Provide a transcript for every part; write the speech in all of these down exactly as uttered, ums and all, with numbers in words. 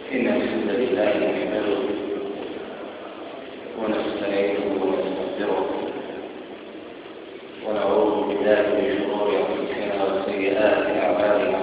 إن الحمد لله نحمده ونستعينه ونستغفره ونعوذ بالله من شرور أنفسنا وسيئات أعمالنا.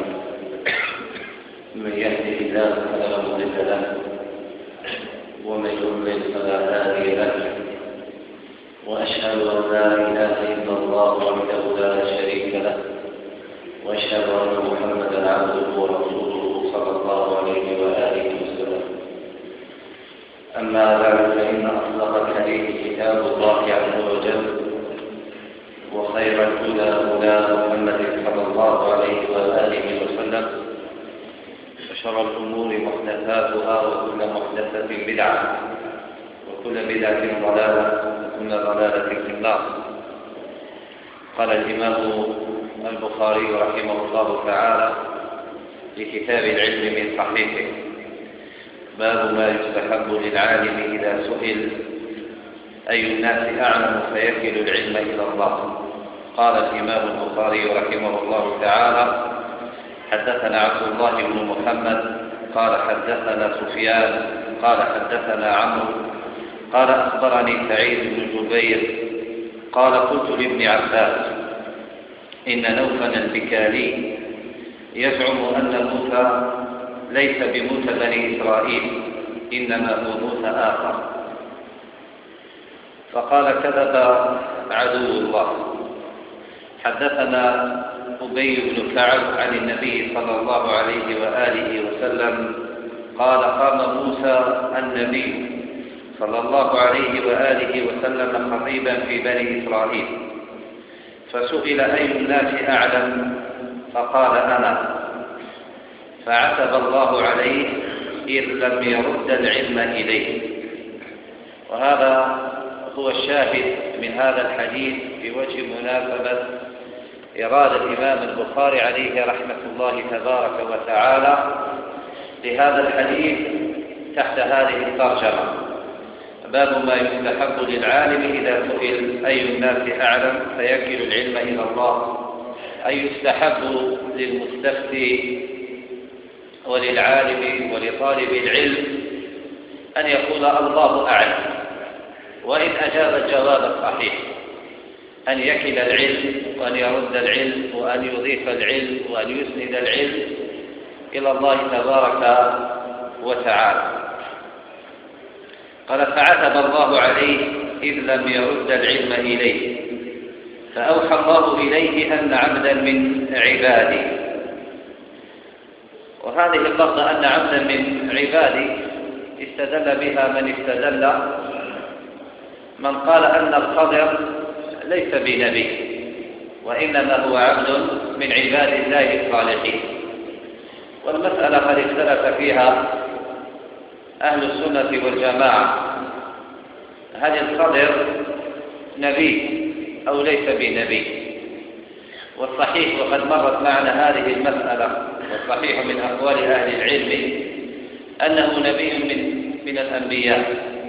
من يهده الله فلا مضل له ومن يضلل فلا هادي له، وأشهد أن لا إله إلا الله وحده لا شريك له، وأشهد أن محمدا عبده ورسوله صلى الله عليه وآله وسلم. أما بعد، فإن أصدق الحديث كتاب الله عز وجل، وخير الهدى هدى محمد صلى الله عليه وآله وسلم، وشر الأمور محدثاتها، وكل محدثة بدعة، وكل بدعة ضلالة، وكل ضلالة في النار. قال الإمام البخاري رحمه الله تعالى في كتاب العلم من صحيحه: باب ما يستحب للعالم إذا سئل أي الناس أعلم فيكل العلم إلى الله. قال الإمام البخاري رحمه الله تعالى: حدثنا عبد الله بن محمد قال حدثنا سفيان قال حدثنا عمرو قال أخبرني سعيد بن جبير قال قلت لابن عباس: إن نوفل البكالي يزعم أن موسى ليس بموسى بني إسرائيل، إنما هو موسى آخر. فقال: كذب عدو الله. حدثنا أبي بن كعب عن النبي صلى الله عليه وآله وسلم قال: قام موسى النبي صلى الله عليه وآله وسلم خطيبا في بني إسرائيل، فسئل أي الناس أعلم، فقال: أنا. فعتب الله عليه إذ لم يرد العلم إليه. وهذا هو الشاهد من هذا الحديث في وجه مناسبة إرادة الإمام البخاري عليه رحمة الله تبارك وتعالى لهذا الحديث تحت هذه الترجمة: باب ما يستحب للعالم إذا سئل أي الناس أعلم فيكل العلم إلى الله. أي يستحب للمستفتي وللعالم ولطالب العلم أن يقول الله أعلم، وإن أجاب الجواب الصحيح أن يكل العلم وأن يرد العلم وأن يضيف العلم وأن يسند العلم إلى الله تبارك وتعالى. قال: فعتب الله عليه إذ لم يرد العلم إليه، فأوحى الله إليه أن عبدا من عبادي. وهذه اللفظة أن عبدا من عبادي استدل بها من استدل من قال أن الخضر ليس بنبي، وإنما هو عبد من عباد الله الصالحين. والمسألة قد اختلف فيها أهل السنة والجماعة: هل الخضر نبي أو ليس بنبي؟ والصحيح، وقد مرت معنا هذه المسألة، والصحيح من أقوال أهل العلم أنه نبي من, من الأنبياء،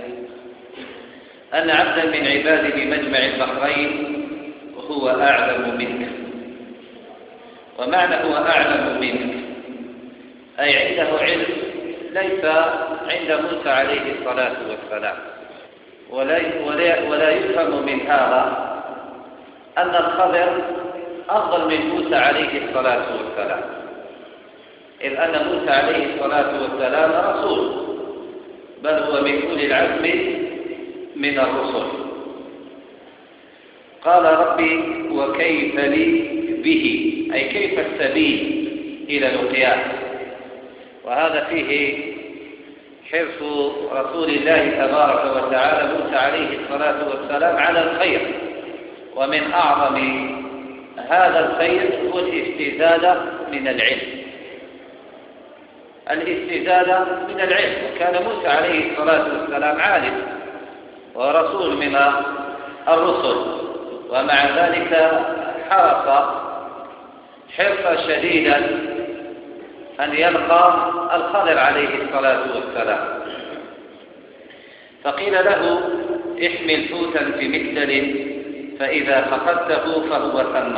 أن عبدا من عباده مجمع البحرين وهو أعلم منك. ومعنى هو أعلم منك أي عنده علم ليس عند موسى عليه الصلاة والسلام. ولا, ولا, ولا يفهم من هذا أن الخضر أفضل من موسى عليه الصلاة والسلام، إذ أن موسى عليه الصلاة والسلام رسول، بل هو من أولي العزم من الرسل. قال: ربي وكيف لي به، أي كيف السبيل إلى لقياه. وهذا فيه حرص رسول الله تبارك وتعالى موسى عليه الصلاة والسلام على الخير، ومن أعظم هذا الخير هو الاستزادة من العلم. الاستزادة من العلم، وكان موسى عليه الصلاة والسلام عالم ورسول من الرسل، ومع ذلك حرص حرصا شديدا أن يلقى الخضر عليه الصلاة والسلام. فقيل له: احمل حوتا في مكتل فإذا فقدته فهو ثم.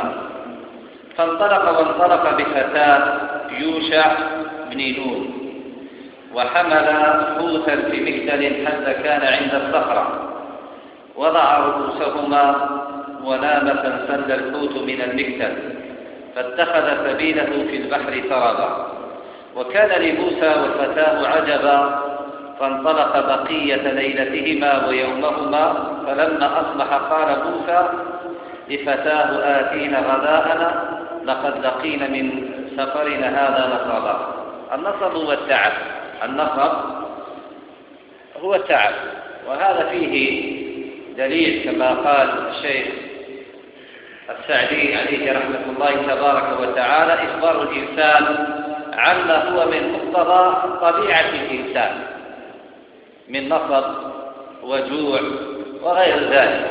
فانطلق وانطلق بفتاه يوشع بن نون، وحمل حوتا في مكتل حتى كان عند الصخرة، وضع رؤوسهما ونام فانسل الحوت من المكتل، فاتخذ سبيله في البحر سربا. وكان لموسى وفتاه عجبا، فانطلق بقية ليلتهما ويومهما. فلما أصبح قال موسى لفتاه آتينا غداءنا لقد لقينا من سفرنا هذا نصبا. النصب هو التعب، النصب هو التعب، وهذا فيه دليل كما قال الشيخ السعدي عليه رحمة الله تبارك وتعالى: إخبار الإنسان عما هو من مقتضى طبيعة الإنسان من نصب وجوع وغير ذلك.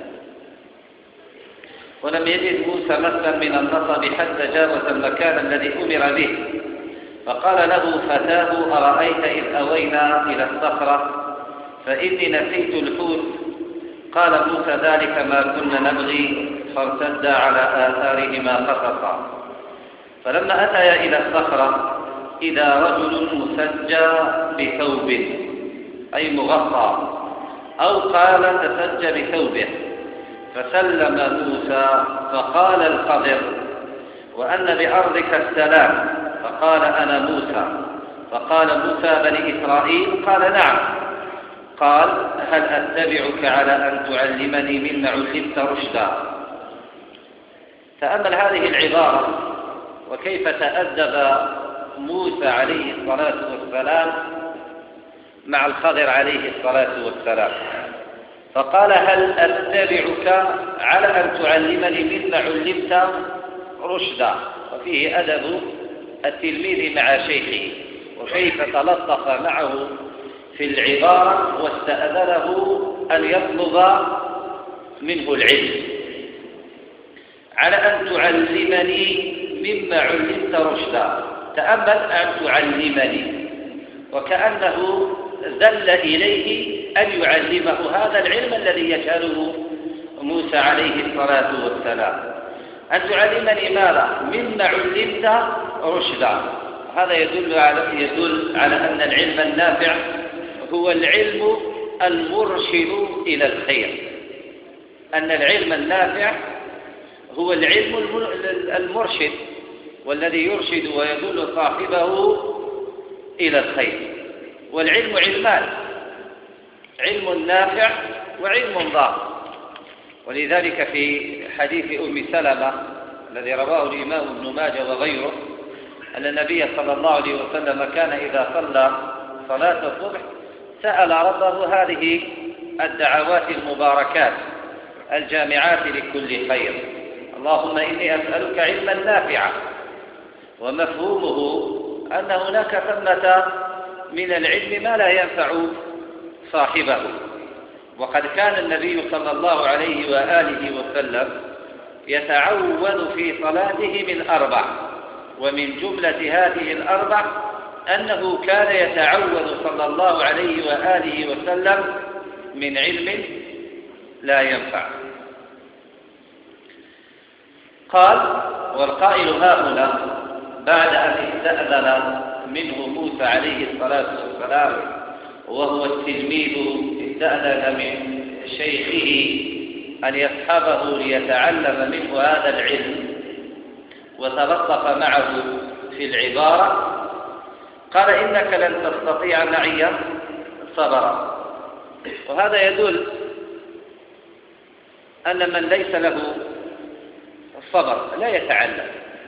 ولم يجد موسى مسا من النصب حتى جاوز المكان الذي أمر به، فقال له فتاه: أرأيت إذ أوينا إلى الصخرة فإني نسيت الحوت. قال موسى: ذلك ما كنا نبغي، فارتدا على آثارهما قصصا. فلما أتيا إلى الصخرة إذا رجل مسجى بثوب، أي مغطى، أو قال تسجى بثوبه، فسلم موسى فقال الخضر: وأن بأرضك السلام. فقال: أنا موسى. فقال موسى: بني إسرائيل؟ قال: نعم. قال: هل أتبعك على أن تعلمني مما علمت رشدا؟ تأمل هذه العبارة وكيف تأدب موسى عليه الصلاة والسلام مع الخضر عليه الصلاة والسلام. فقال: هل أتبعك على أن تعلمني مما علمت رشدا؟ وفيه أدب التلميذ مع شيخه، وكيف تلطف معه في العبارة واستأذنه أن يطلب منه العلم. على أن تعلمني مما علمت رشدا، تأمل أن تعلمني، وكأنه ذل إليه أن يعلمه هذا العلم الذي يجهله موسى عليه الصلاة والسلام. أن تعلمني ماذا؟ مما علمت رشدا. هذا يدل على يدل على أن العلم النافع هو العلم المرشد إلى الخير، أن العلم النافع هو العلم المرشد والذي يرشد ويدل صاحبه إلى الخير. والعلم علمان: علم نافع وعلم ضار. ولذلك في حديث أم سلمة الذي رواه الإمام ابن ماجه وغيره أن النبي صلى الله عليه وسلم كان إذا صلى صلاة الصبح سأل ربه هذه الدعوات المباركات الجامعات لكل خير: اللهم إني أسألك علما نافعا. ومفهومه أن هناك ثمة من العلم ما لا ينفع صاحبه. وقد كان النبي صلى الله عليه وآله وسلم يتعوذ في صلاته من أربع، ومن جملة هذه الأربع أنه كان يتعوذ صلى الله عليه وآله وسلم من علم لا ينفع. قال: والقائل هاهنا بعد أن استأذن منه موسى عليه الصلاة والسلام وهو التلميذ، استأذن من شيخه أن يصحبه ليتعلم منه هذا العلم، وتلطف معه في العبارة. قال: إنك لن تستطيع معي صبرا. وهذا يدل أن من ليس له الصبر لا يتعلم،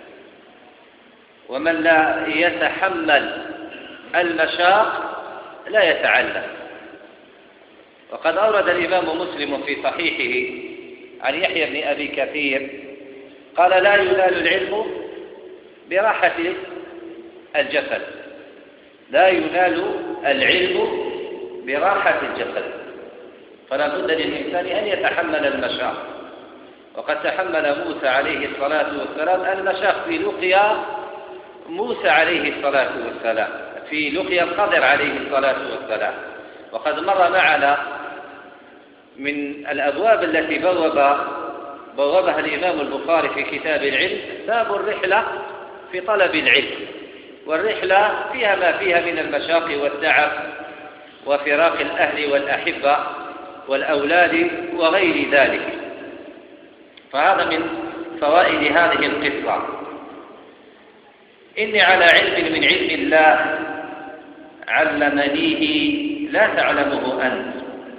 ومن لا يتحمل المشاق لا يتعلم. وقد أورد الإمام مسلم في صحيحه عن يحيى بن أبي كثير قال: لا ينال العلم براحة الجسد، لا ينال العلم براحة الجسد، فلا بد للإنسان أن يتحمل المشاق. وقد تحمل موسى عليه الصلاة والسلام المشاق في لقيا موسى عليه الصلاة والسلام، في لقيا الخضر عليه الصلاة والسلام. وقد مر معنا من الأبواب التي بوب بوابها الإمام البخاري في كتاب العلم باب الرحلة في طلب العلم، والرحلة فيها ما فيها من المشاق والتعب وفراق الأهل والأحبة والأولاد وغير ذلك. فهذا من فوائد هذه القصة. إني على علم من علم الله علمنيه لا تعلمه أنت،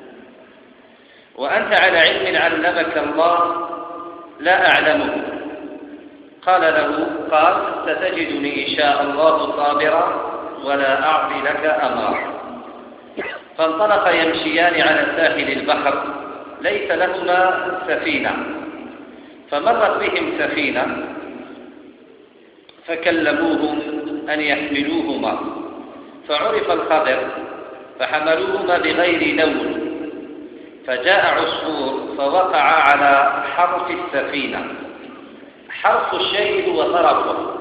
وأنت على علم علمك الله لا أعلمه. قال له قال ستجدني إن شاء الله صابرا ولا أعصي لك أمرا. فانطلق يمشيان على ساحل البحر ليس لهما سفينة، فمرت بهم سفينة فكلموهم أن يحملوهما، فعرف الخضر فحملوهما بغير نول، فجاء عصفور فوقع على حرف السفينة. حرف الشيء هو طرفه،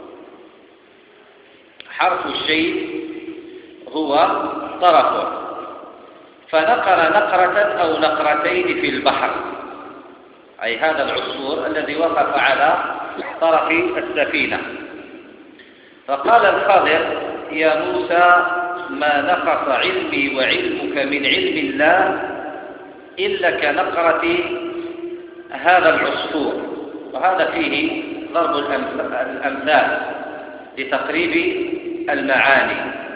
حرف الشيء هو طرفه، فنقر نقرة أو نقرتين في البحر، أي هذا العصفور الذي وقف على طرف السفينة. فقال الخضر يا موسى ما نقص علمي وعلمك من علم الله إلا كنقرة هذا العصفور. وهذا فيه ضرب الأمثال لتقريب المعاني.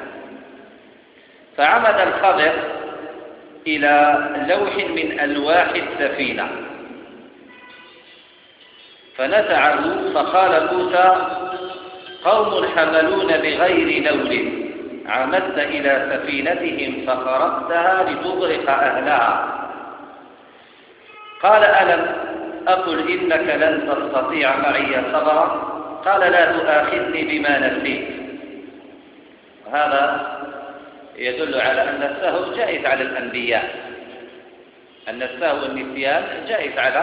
فعمد الخضر إلى لوح من ألواح السفينة فنزعه، فقال موسى قوم حملون بغير نول عمدت إلى سفينتهم فخرقتها لتغرق أهلها. قال ألم أقل إنك لن تستطيع معي صبرا؟ قال لا تؤاخذني بما نسيت. هذا يدل على أن السهو جائز على الأنبياء، أن السهو والنسيان جائز على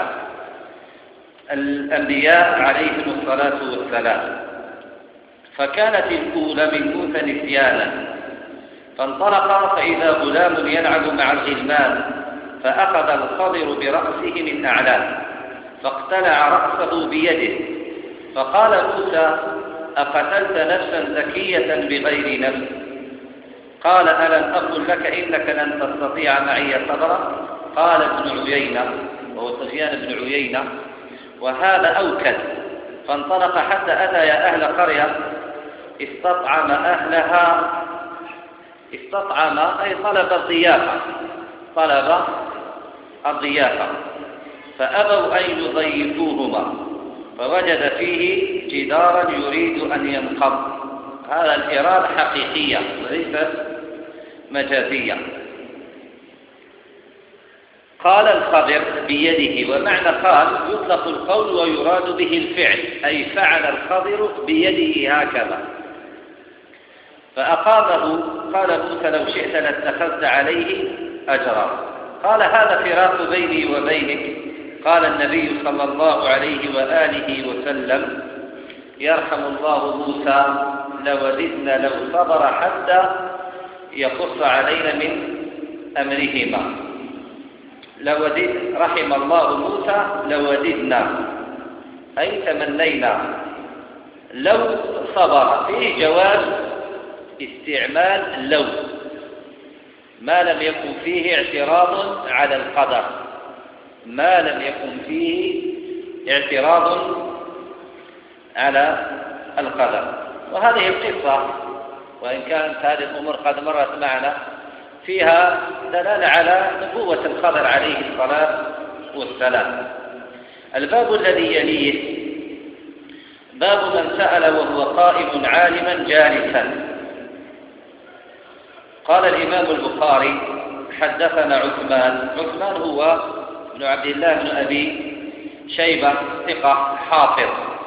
الأنبياء عليهم الصلاة والسلام. فكانت الأولى من موسى نسيانا، فانطلق فإذا غلام يلعب مع الغلمان، فأخذ الخضر برأسه من أعلاه فاقتلع رأسه بيده، فقال موسى أقتلت نفسا زكية بغير نفس؟ قال ألم أقل لك إنك لن تستطيع معي صبرا؟ قال ابن عيينة وهو سفيان بن عيينة وهذا أوكد. فانطلق حتى أتى أهل قرية استطعم أهلها، استطعم أي طلب الضيافة، طلب الضيافة فأبوا أن يضيفوهما، فوجد فيه جدارا يريد أن ينقض. هذا الإرادة حقيقية وليست مجازية. قال الخضر بيده، ومعنى قال يطلق القول ويراد به الفعل، أي فعل الخضر بيده هكذا فأقامه. قال موسى لو شئت لاتخذت عليه أجرا. قال هذا فراق بيني وبينك. قال النبي صلى الله عليه وآله وسلم يرحم الله موسى لوددنا لو صبر حتى يقص علينا من أمرهما. لودد رحم الله موسى لوددنا أي تمنينا لو صبر. فيه جواز استعمال لو ما لم يكن فيه اعتراض على القدر، ما لم يكن فيه اعتراض على القدر. وهذه القصة وإن كانت هذه الأمور قد مرت معنا فيها دلالة على نبوة الخضر عليه الصلاة والسلام. الباب الذي يليه باب من سأل وهو قائم عالما جالسا. قال الإمام البخاري حدثنا عثمان. عثمان هو ابن عبد الله بن أبي شيبة ثقة حافظ.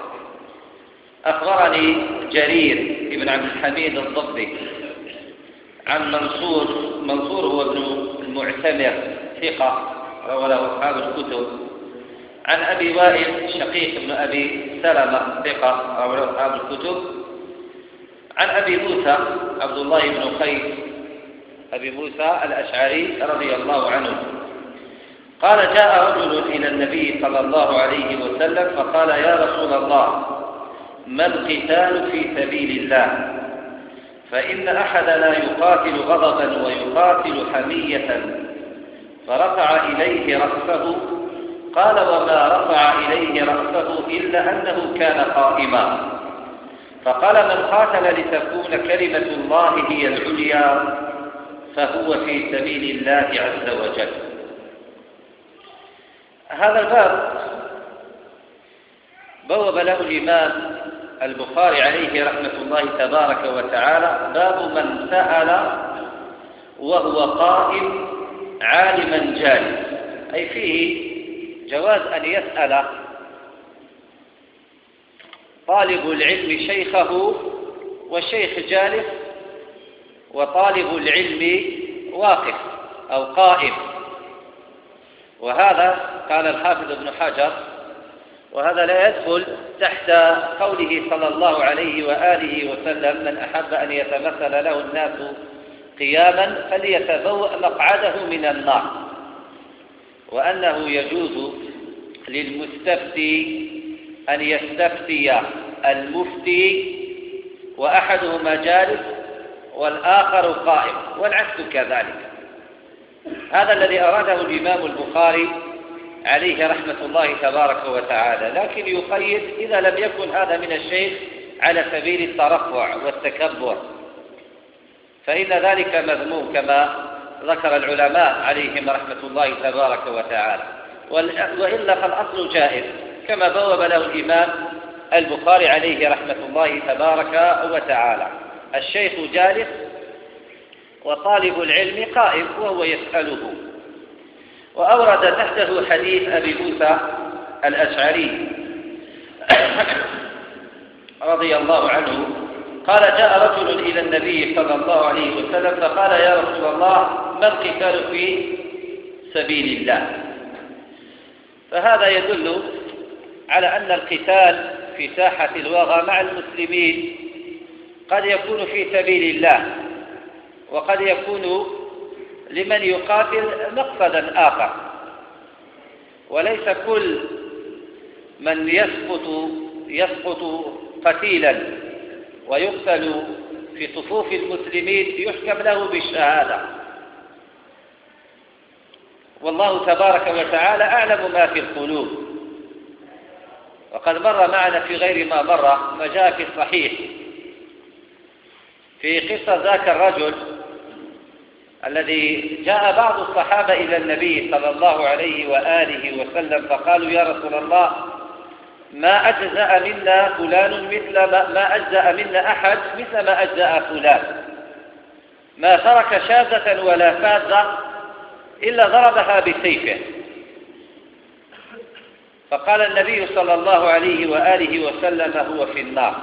أخبرني جرير بن عبد الحميد الضبي عن منصور. منصور هو ابن المعتمر ثقة روى له أصحاب الكتب. عن أبي وائل شقيق بن أبي سلمة ثقة روى له أصحاب الكتب. عن أبي موسى عبد الله بن قيس أبي موسى الأشعري رضي الله عنه قال جاء رجل إلى النبي صلى الله عليه وسلم فقال يا رسول الله ما القتال في سبيل الله؟ فإن أحدنا يقاتل غضبا ويقاتل حمية فرفع إليه رأسه، قال وما رفع إليه رأسه إلا أنه كان قائما. فقال من قاتل لتكون كلمة الله هي العليا فهو في سبيل الله عز وجل. هذا الباب بوب له الإمام البخاري عليه رحمة الله تبارك وتعالى باب من سأل وهو قائم عالما جالس، أي فيه جواز أن يسأل طالب العلم شيخه والشيخ جالس وطالب العلم واقف أو قائم. وهذا قال الحافظ ابن حجر وهذا لا يدخل تحت قوله صلى الله عليه وآله وسلم من أحب أن يتمثل له الناس قياما فليتبوأ مقعده من النار، وأنه يجوز للمستفتي أن يستفتي المفتي وأحدهما جالس والآخر قائم والعكس كذلك. هذا الذي أراده الإمام البخاري عليه رحمة الله تبارك وتعالى، لكن يقيد إذا لم يكن هذا من الشيخ على سبيل الترفع والتكبر فإن ذلك مذموم كما ذكر العلماء عليهم رحمة الله تبارك وتعالى، وإلا فالأصل جائز كما بوب له الإمام البخاري عليه رحمة الله تبارك وتعالى. الشيخ جالس وطالب العلم قائم وهو يسأله. وأورد تحته حديث أبي موسى الأشعري رضي الله عنه قال جاء رجل إلى النبي صلى الله عليه وسلم فقال يا رسول الله ما القتال في سبيل الله؟ فهذا يدل على أن القتال في ساحة الوغى مع المسلمين قد يكون في سبيل الله وقد يكون لمن يقاتل مقصدا آخر، وليس كل من يسقط يسقط قتيلا ويقتل في صفوف المسلمين يحكم له بالشهادة، والله تبارك وتعالى أعلم ما في القلوب. وقد مر معنا في غير ما مر ما جاء في الصحيح في قصة ذاك الرجل الذي جاء بعض الصحابة إلى النبي صلى الله عليه وآله وسلم فقالوا يا رسول الله ما أجزأ منا فلان مثل ما, ما أجزأ منا أحد مثل ما أجزأ فلان، ما ترك شاذة ولا فاذة إلا ضربها بسيفه. فقال النبي صلى الله عليه وآله وسلم هو في النار.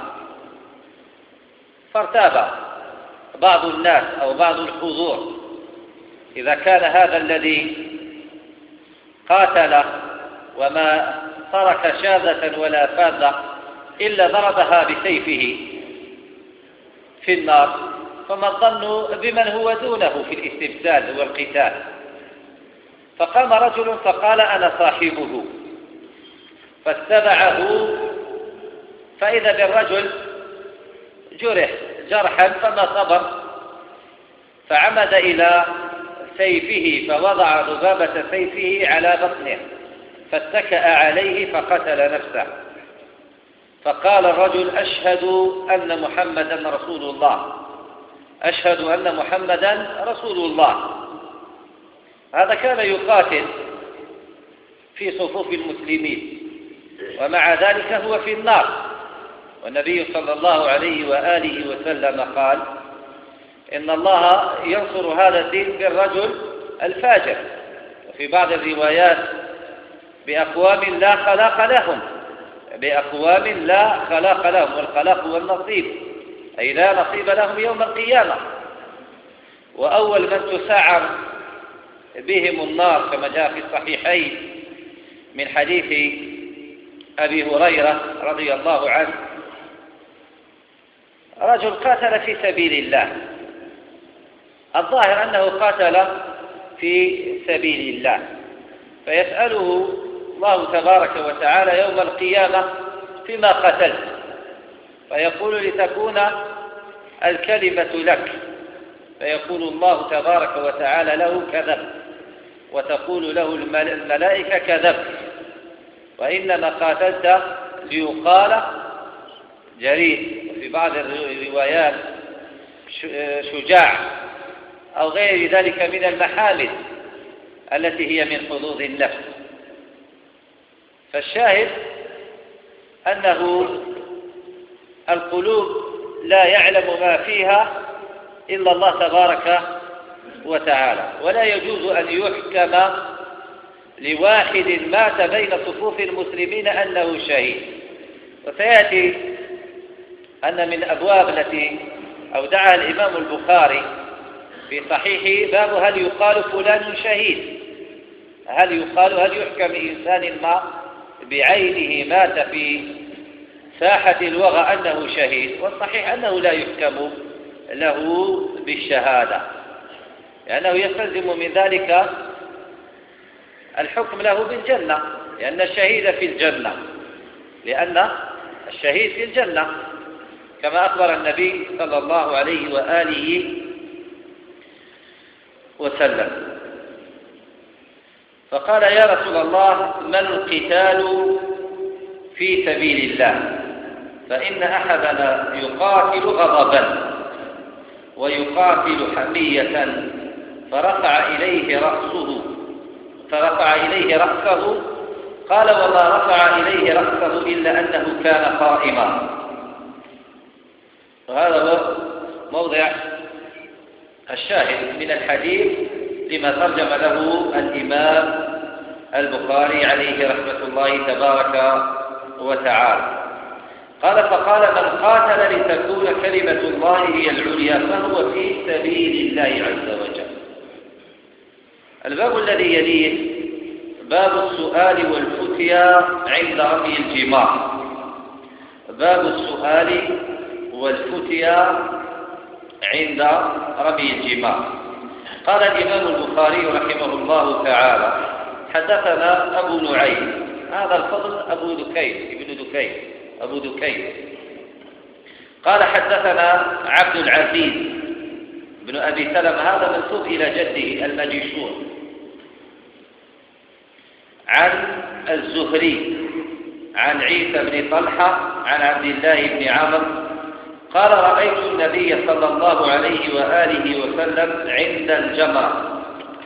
فارتاب بعض الناس أو بعض الحضور إذا كان هذا الذي قاتل وما ترك شاذة ولا فاذة إلا ضربها بسيفه في النار فما الظن بمن هو دونه في الاستبسال والقتال؟ فقام رجل فقال أنا صاحبه، فاتبعه فإذا بالرجل جرح جرحا فما صبر فعمد إلى سيفه فوضع ذبابة سيفه على بطنه فاتكأ عليه فقتل نفسه. فقال الرجل أشهد أن محمدا رسول الله، أشهد أن محمدا رسول الله. هذا كان يقاتل في صفوف المسلمين ومع ذلك هو في النار. والنبي صلى الله عليه وآله وسلم قال إن الله ينصر هذا الدين بالرجل الفاجر، وفي بعض الروايات بأقوام لا خلاق لهم، بأقوام لا خلاق لهم، والخلاق هو النصيب أي لا نصيب لهم يوم القيامة. وأول من تسعر بهم النار كما جاء في الصحيحين من حديث أبي هريرة رضي الله عنه رجل قاتل في سبيل الله، الظاهر أنه قاتل في سبيل الله، فيسأله الله تبارك وتعالى يوم القيامة فيما قتلت، فيقول لتكون الكلمة لك، فيقول الله تبارك وتعالى له كذب، وتقول له الملائكة كذب، وإنما قاتلت ليقال جريء، وفي بعض الروايات شجاع، أو غير ذلك من المحامد التي هي من حظوظ النفس. فالشاهد أنه القلوب لا يعلم ما فيها إلا الله تبارك وتعالى، ولا يجوز أن يحكم لواحد مات بين صفوف المسلمين أنه شهيد. وسيأتي أن من أبواب التي أودعها الإمام البخاري في صحيحه باب هل يقال فلان شهيد، هل يقال هل يحكم إنسان ما بعينه مات في ساحة الوغى أنه شهيد؟ والصحيح أنه لا يحكم له بالشهادة، لأنه يستلزم من ذلك الحكم له بالجنة، لأن الشهيد في الجنة، لأن الشهيد في الجنة كما أخبر النبي صلى الله عليه وآله وسلم. فقال يا رسول الله ما القتال في سبيل الله؟ فإن أحدنا يقاتل غضبا ويقاتل حمية، فرفع إليه رأسه فرفع إليه رأسه قال وما رفع إليه رأسه إلا أنه كان قائما. وهذا هو موضع الشاهد من الحديث لما ترجم له الإمام البخاري عليه رحمة الله تبارك وتعالى. قال فقال من قاتل لتكون كلمة الله هي العليا فهو في سبيل الله عز وجل. الباب الذي يليه باب السؤال والفتيا عند رمي الجمار. باب السؤال والفتيا عند رمي الجمار. قال الإمام البخاري رحمه الله تعالى حدثنا أبو نعيم، هذا الفضل أبو دكين ابن دكين أبو دكين قال حدثنا عبد العزيز بن أبي سلمة، هذا منسوب إلى جده المجيشون، عن الزهري عن عيسى بن طلحة عن عبد الله بن عمرو قال رأيت النبي صلى الله عليه وآله وسلم عند الجمر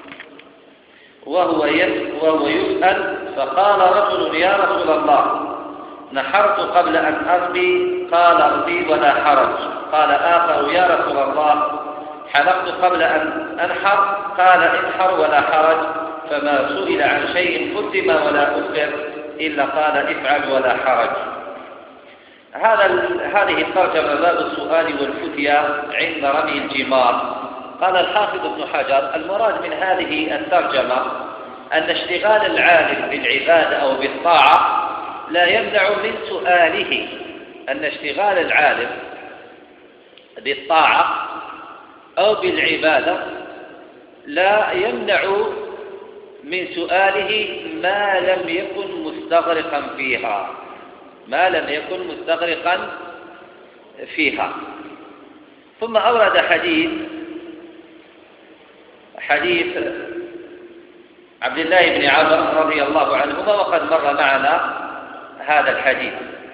وهو يسأل، فقال رجل يا رسول الله نحرت قبل أن أرمي، قال ارمي ولا حرج. قال آخر يا رسول الله حلقت قبل أن أنحر، قال انحر ولا حرج. فما سئل عن شيء قدم ولا أخر إلا قال افعل ولا حرج. هذا هذه الترجمة باب السؤال والفتيا عند رمي الجمار. قال الحافظ ابن حجر المراد من هذه الترجمة أن اشتغال العالم بالعبادة أو بالطاعة لا يمنع من سؤاله، أن اشتغال العالم بالطاعة أو بالعبادة لا يمنع من سؤاله ما لم يكن مستغرقا فيها ما لم يكن مستغرقا فيها. ثم أورد حديث حديث عبد الله بن عمرو رضي الله عنهما، وقد مر معنا هذا الحديث.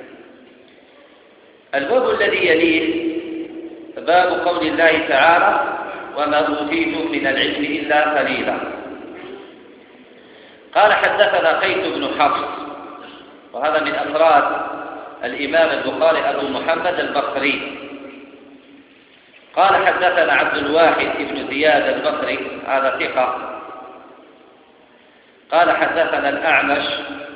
الباب الذي يليه باب قول الله تعالى وما أوتيتم من العلم إلا قليلا. قال حدثنا قيس بن حفص، وهذا من أفراد الإمام البخاري أبو محمد البصري. قال حدثنا عبد الواحد بن زياد البصري، هذا ثقة. قال حدثنا الأعمش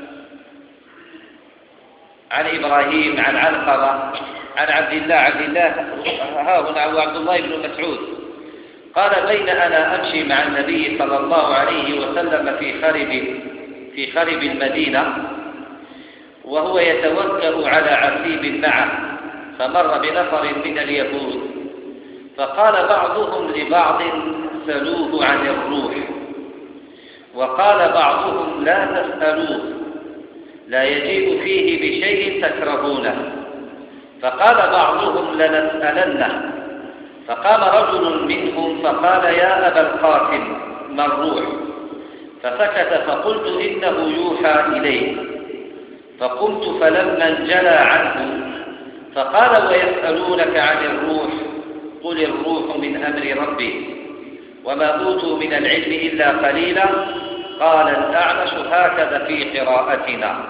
عن إبراهيم عن علقمة عن عبد الله عبد الله ها هنا عبد الله بن مسعود قال بين أنا أمشي مع النبي صلى الله عليه وسلم في خرب في خرب المدينة وهو يتوكل على عسيب معه، فمر بنفر من اليهود فقال بعضهم لبعض سلوه عن الروح، وقال بعضهم لا تسألوه لا يجيء فيه بشيء تكرهونه، فقال بعضهم لنسألنه. فقام رجل منهم فقال يا أبا القاسم ما الروح؟ فسكت فقلت إنه يوحى إليه. فقمت فلما انجلى عنه فقال ويسألونك عن الروح قل الروح من أمر ربي وما أوتوا من العلم إلا قليلا. قال الأعمش هكذا في قراءتنا.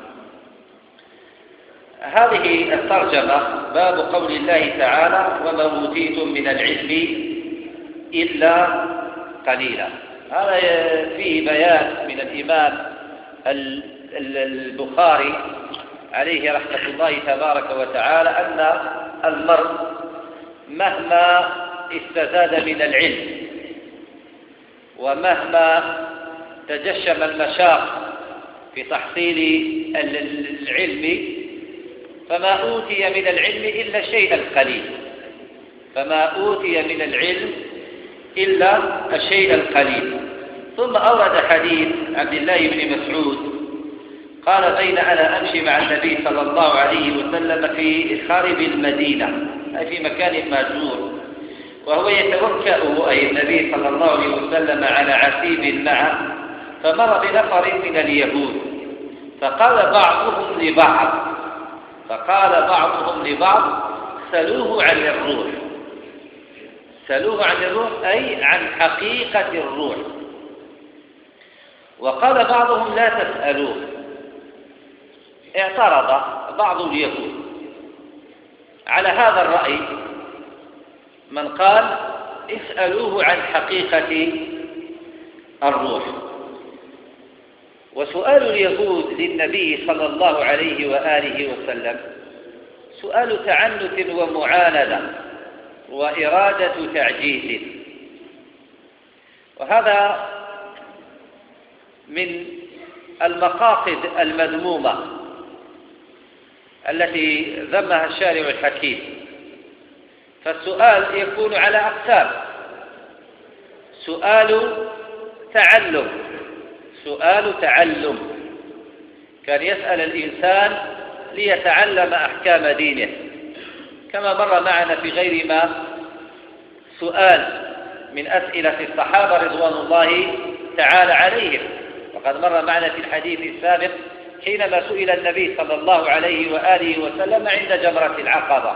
هذه الترجمة باب قول الله تعالى وما أوتيتم من العلم إلا قليلا. هذا فيه بيان من الإمام البخاري عليه رحمة الله تبارك وتعالى أن المرء مهما استزاد من العلم ومهما تجشم المشاق في تحصيل العلم فما أوتي من العلم إلا الشيء القليل فما أوتي من العلم إلا الشيء القليل. ثم أورد حديث عبد الله بن مسعود قال بين أنا أمشي مع النبي صلى الله عليه وسلم في خارب المدينة أي في مكان مهجور وهو يتوكأ أي النبي صلى الله عليه وسلم على عتيب معه فمر بنفر من اليهود فقال بعضهم لبعض فقال بعضهم لبعض سلوه عن الروح سلوه عن الروح أي عن حقيقة الروح. وقال بعضهم لا تسألوه. اعترض بعض اليهود على هذا الرأي من قال اسألوه عن حقيقة الروح. وسؤال اليهود للنبي صلى الله عليه وآله وسلم سؤال تعنت ومعاندة وإرادة تعجيز. وهذا من المقاصد المذمومة التي ذمها الشارع الحكيم. فالسؤال يكون على أقسام: سؤال تعلم سؤال تعلم كان يسأل الإنسان ليتعلم أحكام دينه، كما مر معنا في غير ما سؤال من أسئلة الصحابة رضوان الله تعالى عليهم. وقد مر معنا في الحديث السابق حينما سئل النبي صلى الله عليه وآله وسلم عند جمرة العقبة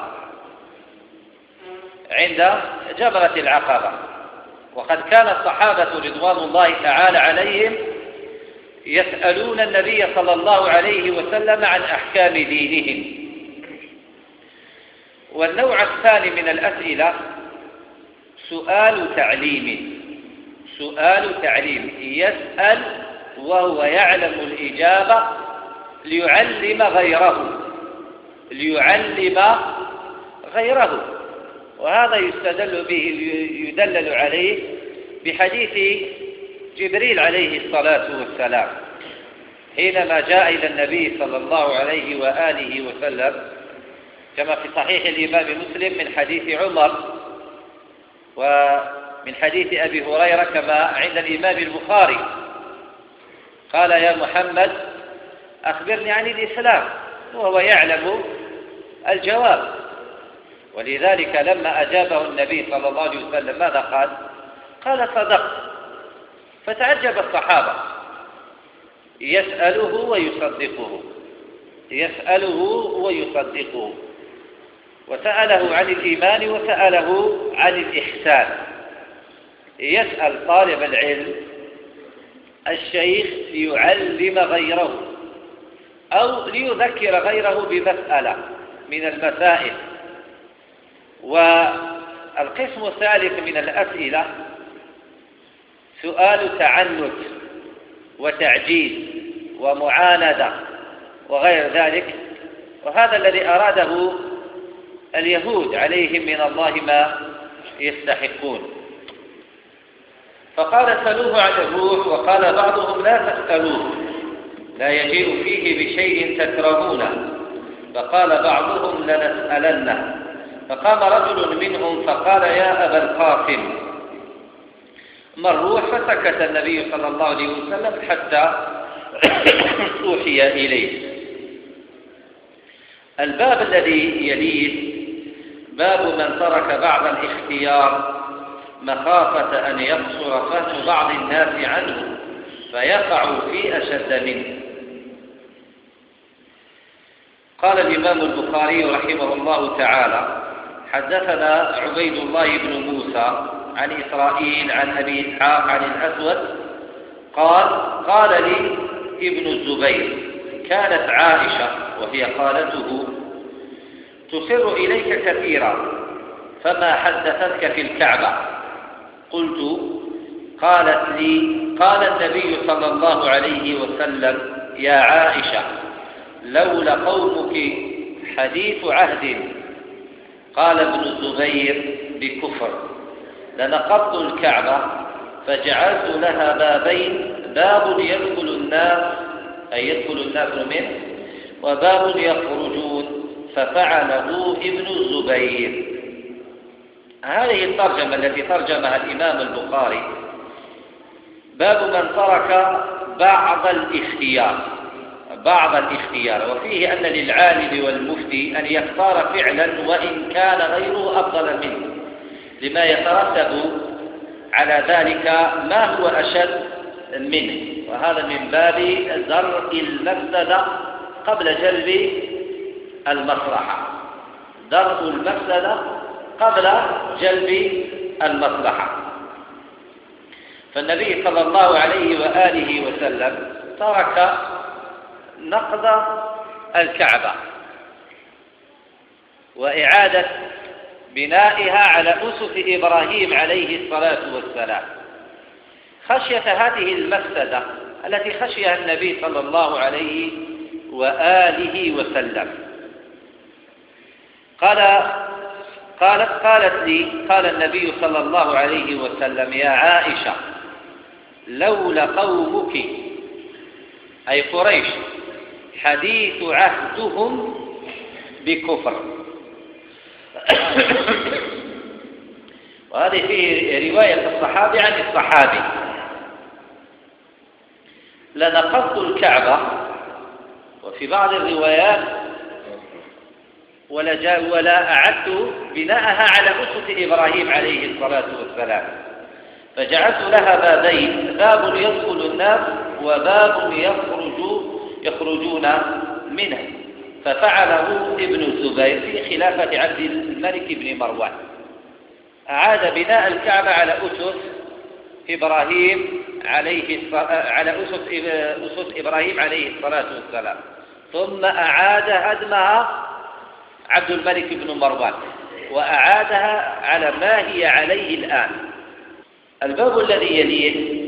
عند جمرة العقبة وقد كان الصحابة رضوان الله تعالى عليهم يسألون النبي صلى الله عليه وسلم عن أحكام دينهم. والنوع الثاني من الأسئلة سؤال تعليم سؤال تعليم يسأل وهو يعلم الإجابة ليعلم غيره ليعلم غيره وهذا يستدل به يدلل عليه بحديث جبريل عليه الصلاة والسلام حينما جاء إلى النبي صلى الله عليه وآله وسلم كما في صحيح الإمام مسلم من حديث عمر ومن حديث أبي هريرة كما عند الإمام البخاري. قال يا محمد أخبرني عن الإسلام وهو يعلم الجواب. ولذلك لما أجابه النبي صلى الله عليه وسلم ماذا قال؟ قال صدقت. فتعجب الصحابة يسأله ويصدقه يسأله ويصدقه وسأله عن الإيمان وسأله عن الإحسان. يسأل طالب العلم الشيخ ليعلم غيره أو ليذكر غيره بمسألة من المسائل. والقسم الثالث من الأسئلة سؤال تعنت وتعجيز ومعاندة وغير ذلك، وهذا الذي أراده اليهود عليهم من الله ما يستحقون. فقال سألوه عن الروح وقال بعضهم لا تسألوه لا يجيء فيه بشيء تكرهونه. فقال بعضهم لنسألنه. فقام رجل منهم فقال يا أبا القاسم ما الروح؟ فسكت النبي صلى الله عليه وسلم حتى أوحي إليه. الباب الذي يليه باب من ترك بعض الاختيار مخافة أن يقصر فهم بعض الناس عنه فيقع في أشد منه. قال الإمام البخاري رحمه الله تعالى: حدثنا عبيد الله بن موسى عن إسرائيل عن أبي إسحاق عن الأسود قال: قال لي ابن الزبير: كانت عائشة وهي خالته تصر إليك كثيرا، فما حدثتك في الكعبة؟ قلت: قالت لي: قال النبي صلى الله عليه وسلم: يا عائشة، لولا قومك حديث عهد. قال ابن الزبير بكفر: لنقضت الكعبة فجعلت لها بابين، باب يدخل الناس أي يدخل الناس منه، وباب يخرجون، ففعله ابن الزبير. هذه الترجمة التي ترجمها الإمام البخاري باب من ترك بعض الاختيار بعض الاختيار وفيه أن للعالم والمفتي أن يختار فعلا وإن كان غيره أفضل منه، لما يترتب على ذلك ما هو أشد منه، وهذا من باب درء المفسدة قبل جلب المصلحة درء المفسدة قبل جلب المصلحة. فالنبي صلى الله عليه وآله وسلم ترك نقض الكعبة وإعادة بنائها على أسس إبراهيم عليه الصلاة والسلام خشية هذه المفسدة التي خشيها النبي صلى الله عليه وآله وسلم. قال قالت قالت لي قال النبي صلى الله عليه وسلم: يا عائشة، لولا قومك أي قريش حديث عهدهم بكفر. وهذه في رواية الصحابي عن الصحابي: لنقضت الكعبة، وفي بعض الروايات ولا, ولا أعدت بناءها على أسس إبراهيم عليه الصلاة والسلام، فجعلت لها بابين، باب يدخل الناس وباب يخرج يخرجون منه، ففعله ابن الزبير في خلافة عبد الملك بن مروان. أعاد بناء الكعبة على أسس إبراهيم عليه على أسس أسس إبراهيم عليه الصلاة والسلام، ثم أعاد هدمها عبد الملك بن مروان وأعادها على ما هي عليه الآن. الباب الذي يليه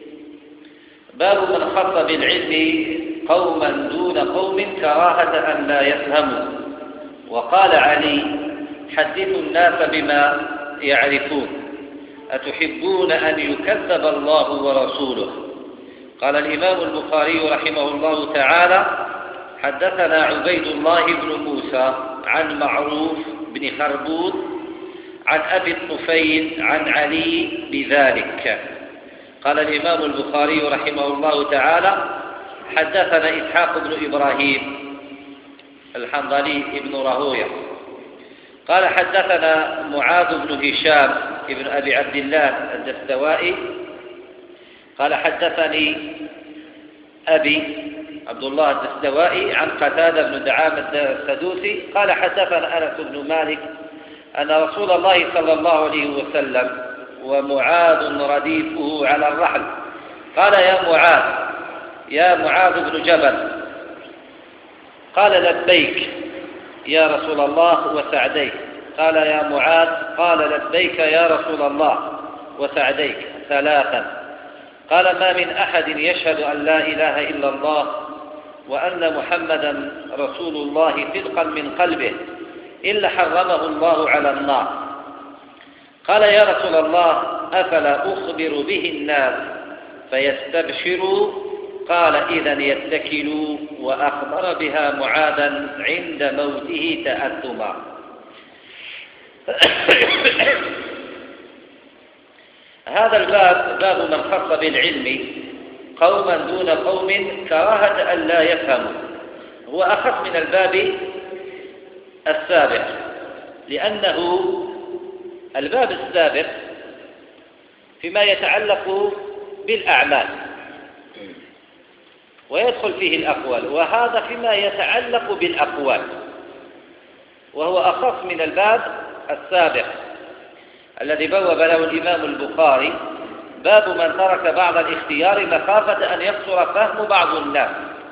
باب من خص بالعلم قوما دون قوم كراهة أن لا يفهموا. وقال علي: حدثوا الناس بما يعرفون، أتحبون أن يكذب الله ورسوله؟ قال الإمام البخاري رحمه الله تعالى: حدثنا عبيد الله بن موسى عن معروف بن خربوط عن أبي الطفيل عن علي بذلك. قال الإمام البخاري رحمه الله تعالى: حدثنا إسحاق بن إبراهيم الحنظلي بن راهويه قال حدثنا معاذ بن هشام بن أبي عبد الله الدستوائي قال حدثني أبي عبد الله الدستوائي عن قتادة بن دعامة السدوسي قال حدثنا أنس بن مالك أن رسول الله صلى الله عليه وسلم ومعاذ رديفه على الرحل قال: يا معاذ يا معاذ بن جبل. قال: لبيك يا رسول الله وسعديك. قال: يا معاذ. قال: لبيك يا رسول الله وسعديك ثلاثا. قال: ما من أحد يشهد أن لا إله إلا الله وأن محمدا رسول الله صدقا من قلبه إلا حرمه الله على النار. قال: يا رسول الله، أفلا أخبر به الناس فيستبشروا؟ قال: إذن يتكلوا. وأخبر بها معاذا عند موته تأثما. هذا الباب باب من خص بالعلم قوما دون قوم كراهة أن لا يفهموا، هو أخف من الباب السابق، لأنه الباب السابق فيما يتعلق بالأعمال ويدخل فيه الأقوال، وهذا فيما يتعلق بالأقوال، وهو أخص من الباب السابق الذي بوب له الإمام البخاري: باب من ترك بعض الاختيار مخافة أن يقصر فهم بعض الناس.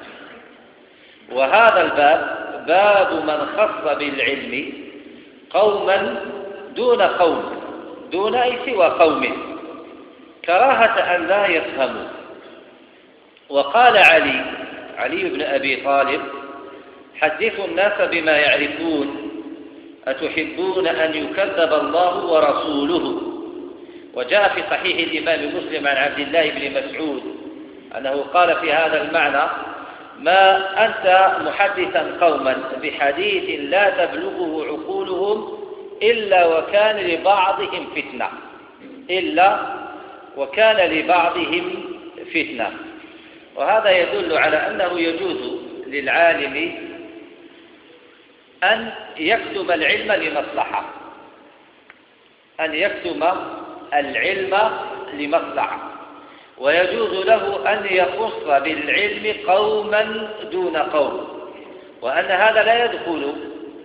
وهذا الباب باب من خص بالعلم قوما دون قوم، دون أي سوى قوم، كراهة أن لا يفهموا. وقال علي علي بن أبي طالب: حدثوا الناس بما يعرفون، أتحبون أن يكذب الله ورسوله؟ وجاء في صحيح الإمام مسلم عن عبد الله بن مسعود أنه قال في هذا المعنى: ما أنت محدثا قوما بحديث لا تبلغه عقولهم إلا وكان لبعضهم فتنة إلا وكان لبعضهم فتنة. وهذا يدل على أنه يجوز للعالم أن يكتم العلم لمصلحة أن يكتم العلم لمصلحة ويجوز له أن يخص بالعلم قوما دون قوم، وأن هذا لا يدخل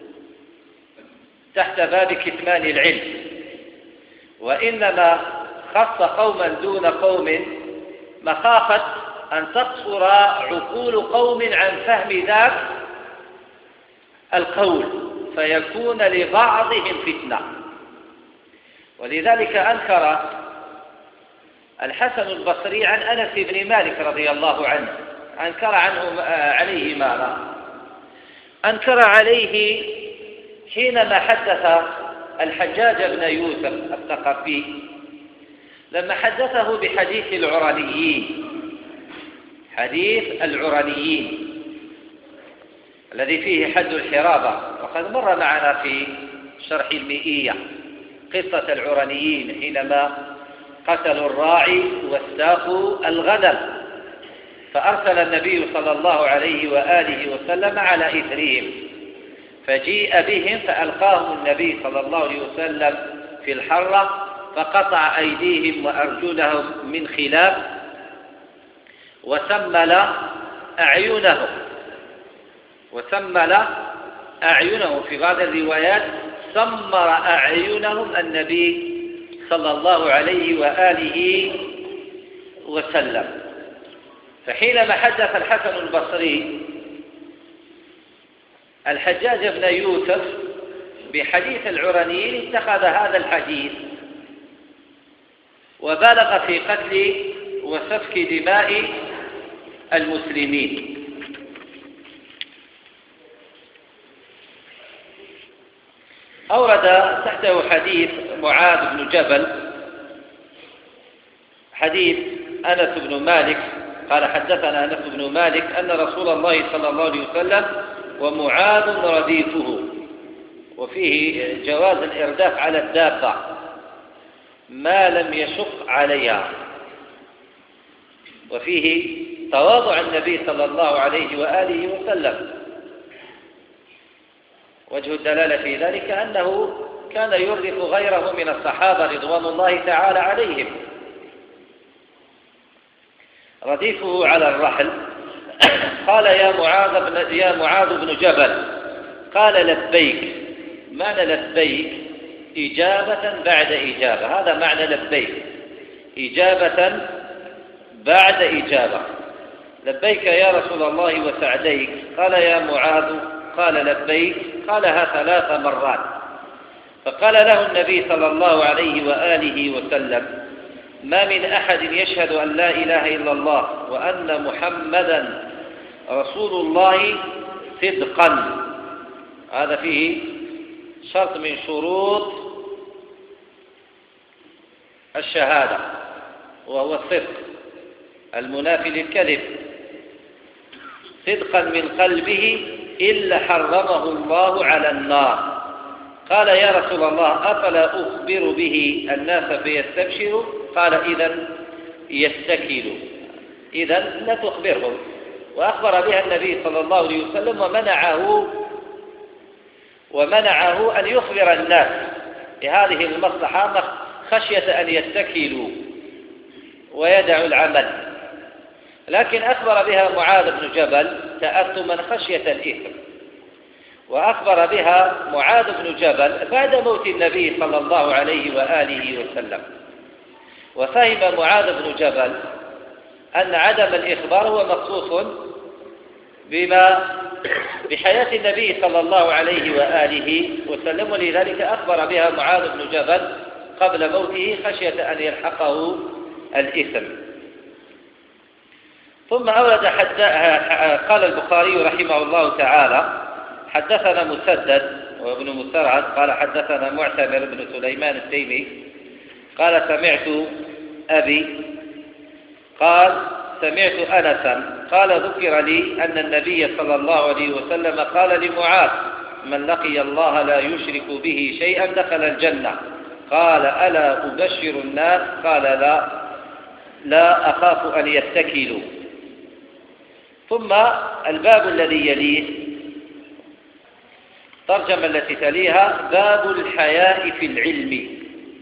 تحت باب كتمان العلم، وإنما خص قوما دون قوم مخافة أن تقصر عقول قوم عن فهم ذاك القول فيكون لبعضهم فتنة. ولذلك أنكر الحسن البصري عن أنس بن مالك رضي الله عنه، أنكر عنه عليه ماذا؟ أنكر عليه حينما حدث الحجاج بن يوسف الثقفي لما حدثه بحديث العرانيين، حديث العرانيين الذي فيه حد الحرابة، وقد مر معنا في شرح المئية قصة العرانيين حينما قتلوا الراعي واستاقوا الغنم، فأرسل النبي صلى الله عليه وآله وسلم على إثرهم، فجيء بهم فألقاهم النبي صلى الله عليه وسلم في الحرة فقطع أيديهم وأرجلهم من خلاف وسمل أعينهم وسمل أعينهم في بعض الروايات سمر أعينهم النبي صلى الله عليه وآله وسلم. فحينما حدث الحسن البصري الحجاج بن يوسف بحديث العرانيين اتخذ هذا الحديث وبالغ في قتل وسفك دماء المسلمين. أورد تحته حديث معاذ بن جبل، حديث أنس بن مالك قال: حدثنا أنس بن مالك أن رسول الله صلى الله عليه وسلم ومعاذ رديفه، وفيه جواز الإرداف على الدابة ما لم يشق عليها، وفيه تواضع النبي صلى الله عليه وآله وسلم. وجه الدلالة في ذلك أنه كان يردف غيره من الصحابة رضوان الله تعالى عليهم. رديفه على الرحل قال: يا معاذ بن يا معاذ بن جبل، قال: لبيك. معنى لبيك إجابة بعد إجابة، هذا معنى لبيك، إجابة بعد إجابة. لبيك يا رسول الله وسعديك. قال: يا معاذ. قال: لبيك. قالها ثلاث مرات. فقال له النبي صلى الله عليه وآله وسلم: ما من أحد يشهد أن لا إله إلا الله وأن محمدا رسول الله صدقا، هذا فيه شرط من شروط الشهادة وهو الصدق المنافي للكذب، صدقا من قلبه إلا حرمه الله على النار. قال: يا رسول الله أفلا أخبر به الناس فيستبشروا؟ قال: إذن يستكلوا، إذن لا تخبرهم. وأخبر بها النبي صلى الله عليه وسلم ومنعه ومنعه أن يخبر الناس بهذه المصلحة خشية أن يتكلوا ويدعوا العمل، لكن أخبر بها معاذ بن جبل تأثما خشية الإثم، وأخبر بها معاذ بن جبل بعد موت النبي صلى الله عليه وآله وسلم. وفهم معاذ بن جبل أن عدم الإخبار هو مخصوص بما بحياة النبي صلى الله عليه وآله وسلم، ولذلك أخبر بها معاذ بن جبل قبل موته خشية أن يلحقه الإثم. ثم أورد حتى قال البخاري رحمه الله تعالى: حدثنا مسدد وابن مسرعد قال حدثنا معتمر بن سليمان التيمي قال سمعت أبي قال سمعت أنسا قال ذكر لي أن النبي صلى الله عليه وسلم قال لمعاذ: من لقي الله لا يشرك به شيئا دخل الجنة. قال: ألا أبشر الناس؟ قال: لا لا أخاف أن يتكلوا. ثم الباب الذي يليه الترجمة التي تليها: باب الحياء في العلم.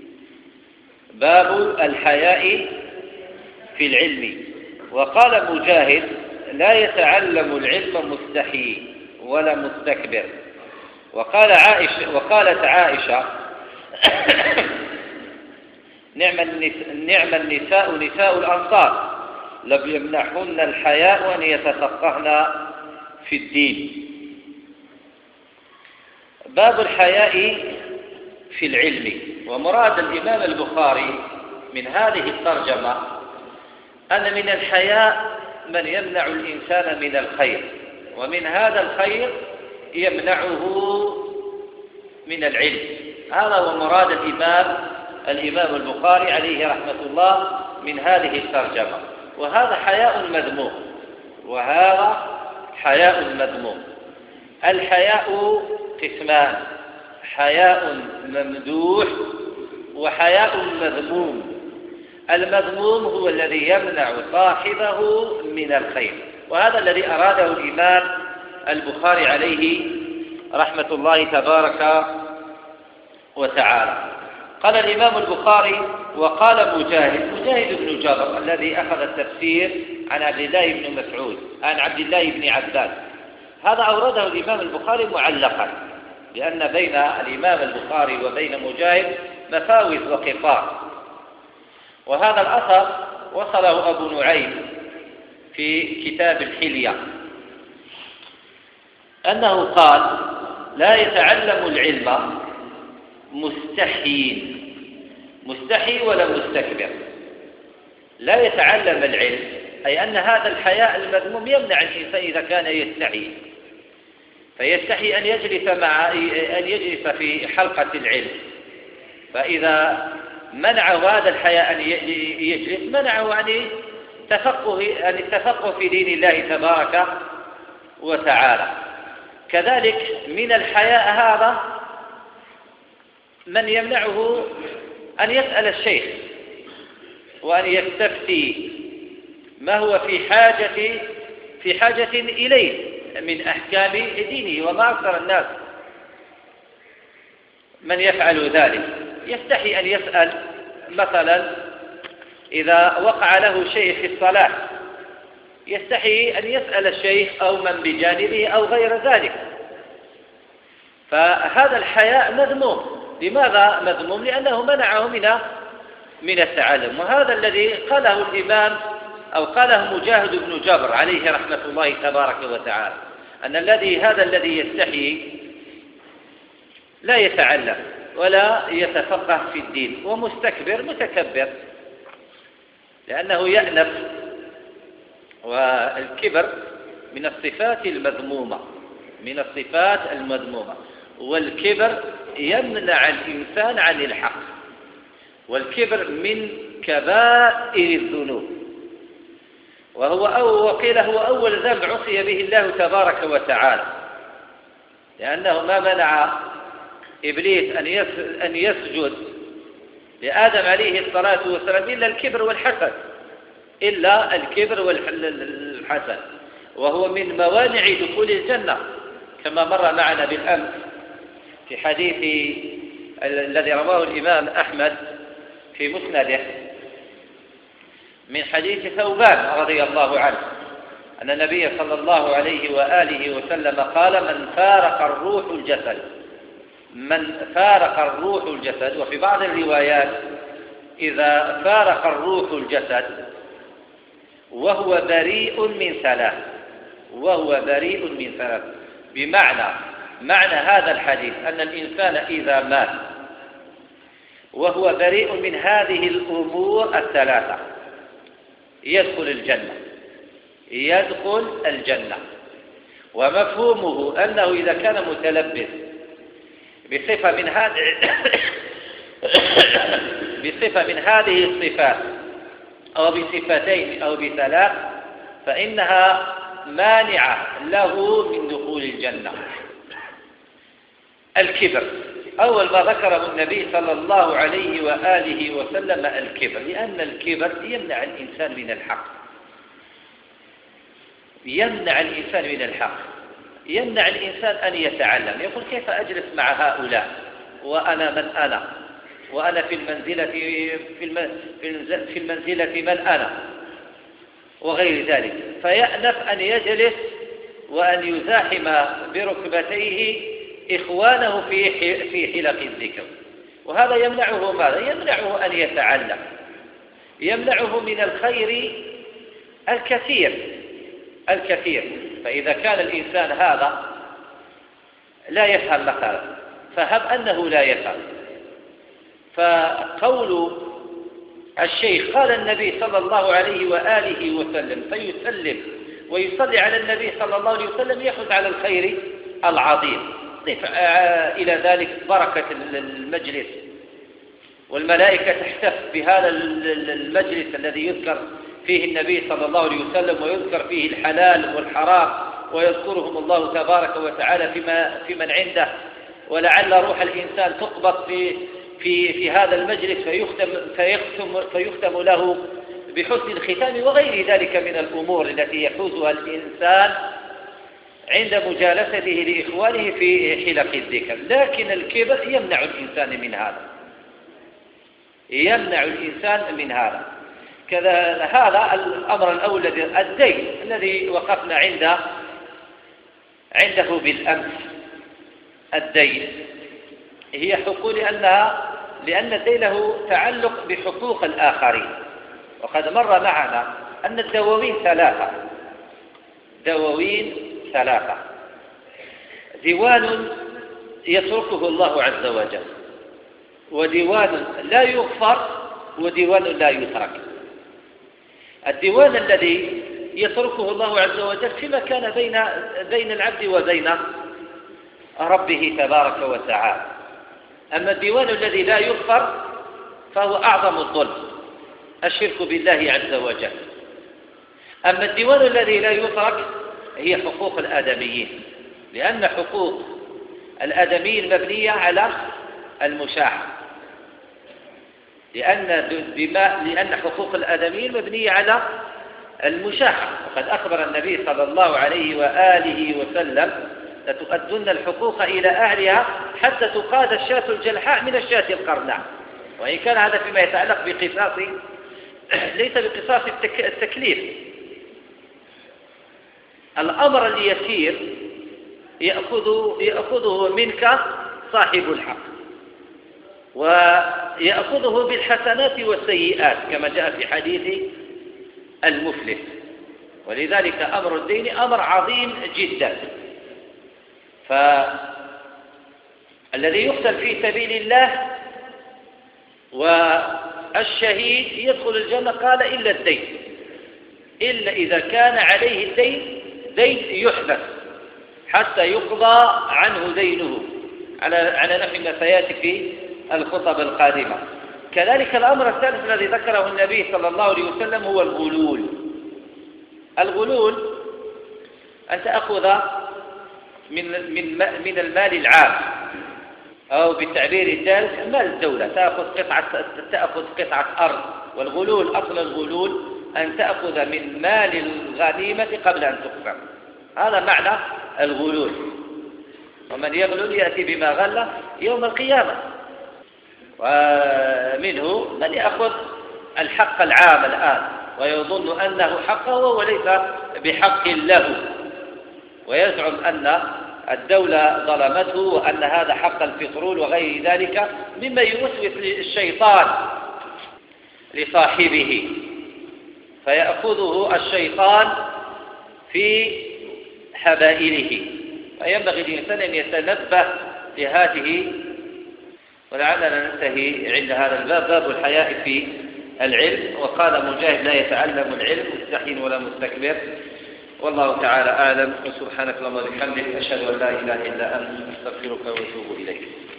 باب الحياء في العلم. وقال مجاهد: لا يتعلم العلم مستحي ولا مستكبر. وقال عائشة وقالت عائشة: نعم النساء, نعم النساء نساء الأنصار لم يمنحهن الحياء أن يتفقهن في الدين. باب الحياء في العلم. ومراد الإمام البخاري من هذه الترجمة أن من الحياء من يمنع الإنسان من الخير، ومن هذا الخير يمنعه من العلم. هذا هو مراد الإمام الإمام البخاري عليه رحمة الله من هذه الترجمة. وهذا حياء مذموم، وهذا حياء مذموم. الحياء قسمان: حياء ممدوح وحياء مذموم. المذموم هو الذي يمنع صاحبه من الخير، وهذا الذي أراده الإمام البخاري عليه رحمة الله تبارك وتعالى. قال الإمام البخاري: وقال مجاهد مجاهد بن جبر الذي أخذ التفسير عن عبد الله بن مسعود عن عبد الله بن عباس، هذا أورده الإمام البخاري معلقا، لأن بين الإمام البخاري وبين مجاهد مفاوز وقصار. وهذا الأثر وصله أبو نعيم في كتاب الحلية أنه قال: لا يتعلم العلم مستحي مستحي ولا مستكبر. لا يتعلم العلم أي أن هذا الحياء المذموم يمنع الإنسان إذا كان يستحي، فيستحي أن يجلس مع أن يجلس في حلقة العلم، فإذا منعه هذا الحياء أن يجلس منعه عن التفقه عن التفقه في دين الله تبارك وتعالى. كذلك من الحياء هذا من يمنعه أن يسأل الشيخ وأن يستفتي ما هو في حاجة في حاجة إليه من أحكام دينه. وما أكثر الناس من يفعل ذلك، يستحي أن يسأل مثلا إذا وقع له شيء في الصلاة، يستحي أن يسأل الشيخ أو من بجانبه أو غير ذلك. فهذا الحياء مذموم. لماذا مذموم؟ لأنه منعه من من التعلم. وهذا الذي قاله الإمام أو قاله مجاهد بن جبر عليه رحمة الله تبارك وتعالى، أن الذي هذا الذي يستحي لا يتعلم ولا يتفقه في الدين، ومستكبر متكبر لأنه يأنف. والكبر من الصفات المذمومة من الصفات المذمومة والكبر يمنع الإنسان عن الحق، والكبر من كبائر الذنوب، وهو أو وقيل هو أول ذنب عصي به الله تبارك وتعالى، لأنه ما منع إبليس أن يسجد لآدم عليه الصلاة والسلام إلا الكبر والحسد إلا الكبر والحسد وهو من موانع دخول الجنة كما مر معنا بالأمس في حديث الذي رواه الإمام أحمد في مسنده من حديث ثوبان رضي الله عنه أن النبي صلى الله عليه وآله وسلم قال: من فارق الروح الجسد من فارق الروح الجسد. وفي بعض الروايات: إذا فارق الروح الجسد وهو بريء من ثلاث وهو بريء من ثلاث بمعنى معنى هذا الحديث أن الإنسان إذا مات وهو بريء من هذه الأمور الثلاثة يدخل الجنة يدخل الجنة ومفهومه أنه إذا كان متلبس بصفة من هذه بصفة من هذه الصفات أو بصفتين أو بثلاث فإنها مانعة له من دخول الجنة. الكبر أول ما ذكره النبي صلى الله عليه وآله وسلم الكبر، لأن الكبر يمنع الإنسان من الحق يمنع الإنسان من الحق يمنع الإنسان أن يتعلم. يقول: كيف أجلس مع هؤلاء وأنا من أنا وأنا في المنزلة في المنزلة من أنا وغير ذلك، فيأنف أن يجلس وأن يزاحم بركبتيه إخوانه في في حلق الذكر، وهذا يمنعه ماذا؟ يمنعه أن يتعلم، يمنعه من الخير الكثير الكثير. فإذا كان الإنسان هذا لا يفهم مثلا، فهب أنه لا يفهم، فقول الشيخ قال النبي صلى الله عليه وآله وسلم فيسلم ويصلي على النبي صلى الله عليه وسلم يأخذ على الخير العظيم. ضيف إلى ذلك بركة المجلس، والملائكة تحتف بهذا المجلس الذي يذكر فيه النبي صلى الله عليه وسلم ويذكر فيه الحلال والحرام ويذكرهم الله تبارك وتعالى فيما في من عنده، ولعل روح الإنسان تقبض في في في هذا المجلس فيختم فيختم فيختم له بحسن الختام وغير ذلك من الأمور التي يحوزها الإنسان عند مجالسته لإخوانه في حلق الذكر. لكن الكبر يمنع الإنسان من هذا يمنع الإنسان من هذا كذا. هذا الأمر الأول الدين الذي وقفنا عنده عنده بالأمس. الدين هي حقوق لأنها لأن الدين له تعلق بحقوق الآخرين، وقد مر معنا أن الدواوين ثلاثة دواوين ثلاثة ديوان يتركه الله عز وجل، وديوان لا يغفر، وديوان لا يترك. الديوان الذي يتركه الله عز وجل فيما كان بين بين العبد وبين ربه تبارك وتعالى. أما الديوان الذي لا يغفر فهو أعظم الظلم، الشرك بالله عز وجل. أما الديوان الذي لا يترك هي حقوق الآدميين، لأن حقوق الآدميين مبنية على المشاحة، لأن بما لأن حقوق الآدميين مبنية على المشاحة. وقد أخبر النبي صلى الله عليه وآله وسلم: لتؤدن الحقوق إلى أهلها حتى تقاد الشاة الجلحاء من الشاة القرناء. وإن كان هذا فيما يتعلق بقصاص ليس بقصاص التكليف. الأمر اليسير يأخذ يأخذه منك صاحب الحق، ويأخذه بالحسنات والسيئات كما جاء في حديث المفلس. ولذلك أمر الدين أمر عظيم جدا. فالذي يقتل في سبيل الله والشهيد يدخل الجنة قال إلا الدين، إلا إذا كان عليه الدين دين يحبس حتى يقضى عنه دينه على على نحو ما سيأتي في الخطب القادمة. كذلك الأمر الثالث الذي ذكره النبي صلى الله عليه وسلم هو الغلول. الغلول أن تأخذ من من من المال العام، أو بالتعبير الثالث مال الدولة، تأخذ قطعة تأخذ قطعة أرض. والغلول أصل الغلول أن تأخذ من مال الغنيمة قبل أن تقسم، هذا معنى الغلول. ومن يغلل يأتي بما غل يوم القيامة. ومنه من يأخذ الحق العام الآن ويظن أنه حقه وليس بحق له، ويزعم أن الدولة ظلمته وأن هذا حق البترول وغير ذلك، مما يوسوس الشيطان لصاحبه، فيأخذه الشيطان في حبائله. فينبغي الإنسان أن يتنبه لهذه. ولعلنا ننتهي عند هذا الباب، باب الحياء في العلم. وقال مجاهد: لا يتعلم العلم مستحي ولا مستكبر. والله تعالى أعلم. وسبحانك اللهم وبحمدك، أشهد أن لا إله إلا أنت، أستغفرك وأتوب إليك.